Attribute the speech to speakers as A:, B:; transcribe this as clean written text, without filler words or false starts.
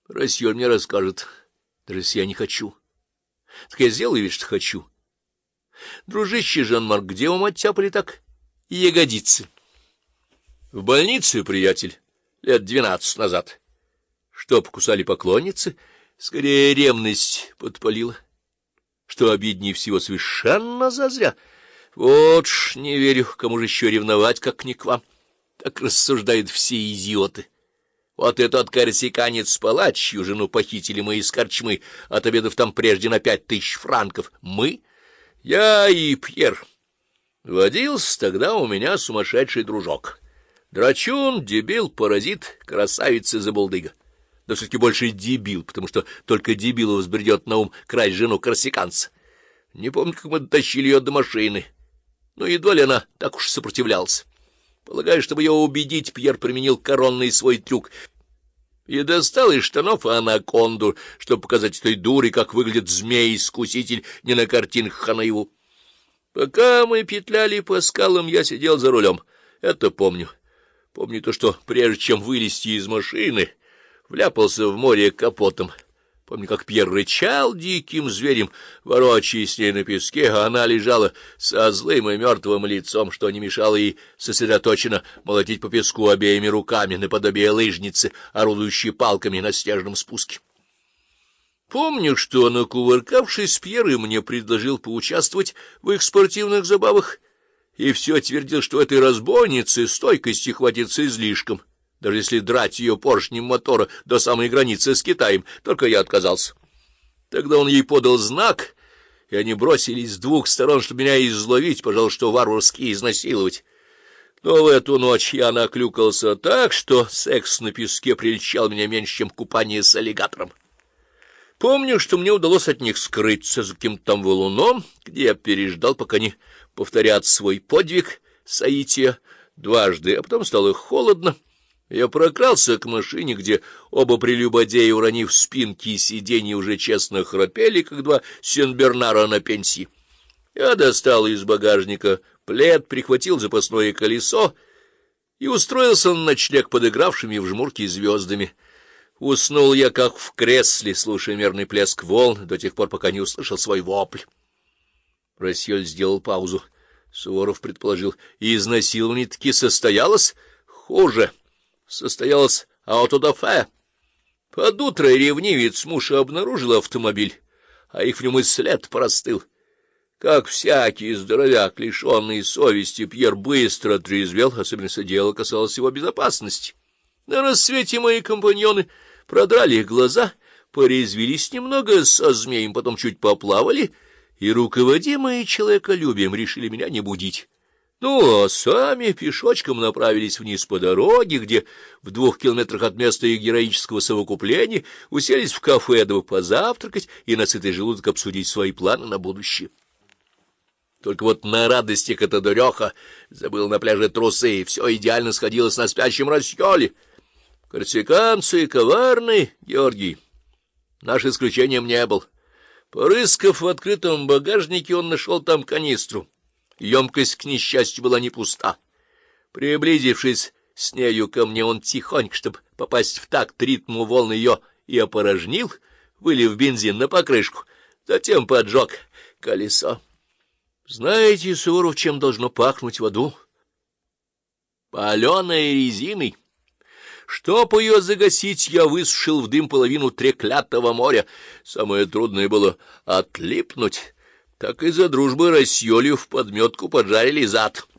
A: Рассьёль мне расскажет, даже если я не хочу. Так я сделаю вид, что хочу. Дружище Жан-Марк, где вам оттяпали так ягодицы? В больнице, приятель, лет 12 назад. Что покусали поклонницы? Скорее, ревность подпалила. Что обиднее всего, совершенно зазря. Вот ж не верю, кому же еще ревновать, как не к вам. Так рассуждают все идиоты. Вот этот корсиканец-палач, чью жену похитили мы из корчмы, отобедав там прежде на 5000 франков. Мы? Я и Пьер. Водился тогда у меня сумасшедший дружок. Драчун, дебил, паразит, красавица забулдыга. Да все-таки больше дебил, потому что только дебилу взбредет на ум красть жену корсиканца. Не помню, как мы дотащили ее до машины. Но едва ли она так уж сопротивлялась. Полагаю, чтобы ее убедить, Пьер применил коронный свой трюк и достал из штанов анаконду, чтобы показать этой дуре, как выглядит змей-искуситель не на картинках, а наяву. Пока мы петляли по скалам, я сидел за рулем. Это помню. Помню то, что прежде чем вылезти из машины, вляпался в море капотом. Помню, как Пьер рычал диким зверем, ворочаясь с ней на песке, а она лежала со злым и мертвым лицом, что не мешало ей сосредоточенно молотить по песку обеими руками, наподобие лыжницы, орудующей палками на снежном спуске. Помню, что, накувыркавшись, Пьер и мне предложил поучаствовать в их спортивных забавах, и все твердил, что этой разбойнице стойкости хватится излишком, даже если драть ее поршнем мотора до самой границы с Китаем, только я отказался. Тогда он ей подал знак, и они бросились с двух сторон, чтобы меня изловить, пожалуй, что варварски изнасиловать. Но в эту ночь я наклюкался так, что секс на песке прельщал меня меньше, чем купание с аллигатором. Помню, что мне удалось от них скрыться за каким-то там валуном, где я переждал, пока не повторят свой подвиг соития дважды, а потом стало холодно. Я прокрался к машине, где оба прелюбодея, уронив спинки и сиденья, уже честно храпели, как два Сен-Бернара на пенсии. Я достал из багажника плед, прихватил запасное колесо и устроился на ночлег под игравшими в жмурки звездами. Уснул я, как в кресле, слушая мерный плеск волн, до тех пор, пока не услышал свой вопль. Рассьёль сделал паузу. Суворов предположил: и изнасилование-таки состоялось? Хуже. Состоялось аутодафе. Под утро ревнивец мужа обнаружил автомобиль, а их в нем и след простыл. Как всякий здоровяк, лишенный совести, Пьер быстро отрезвел, особенно если дело касалось его безопасности. На рассвете мои компаньоны продрали их глаза, порезвились немного со змеем, потом чуть поплавали и, руководимые человеколюбием, решили меня не будить. Ну, а сами пешочком направились вниз по дороге, где в 2 километрах от места их героического совокупления уселись в кафе, дабы позавтракать и на сытый желудок обсудить свои планы на будущее. Только вот на радостях эта дуреха забыл на пляже трусы, и все идеально сходилось на спящем Рассьёле. Корсиканцы коварны, Георгий. Наш исключением не был. Порыскав в открытом багажнике, он нашел там канистру. Емкость, к несчастью, была не пуста. Приблизившись с нею ко мне, он тихонько, чтобы попасть в такт ритму волн, ее и опорожнил, вылив бензин на покрышку, затем поджег колесо. Знаете, Суворов, чем должно пахнуть в аду? Паленой резиной. Чтоб ее загасить, я высушил в дым половину треклятого моря. Самое трудное было отлипнуть. Так из-за дружбы Рассьёлю в подметку поджарили зад.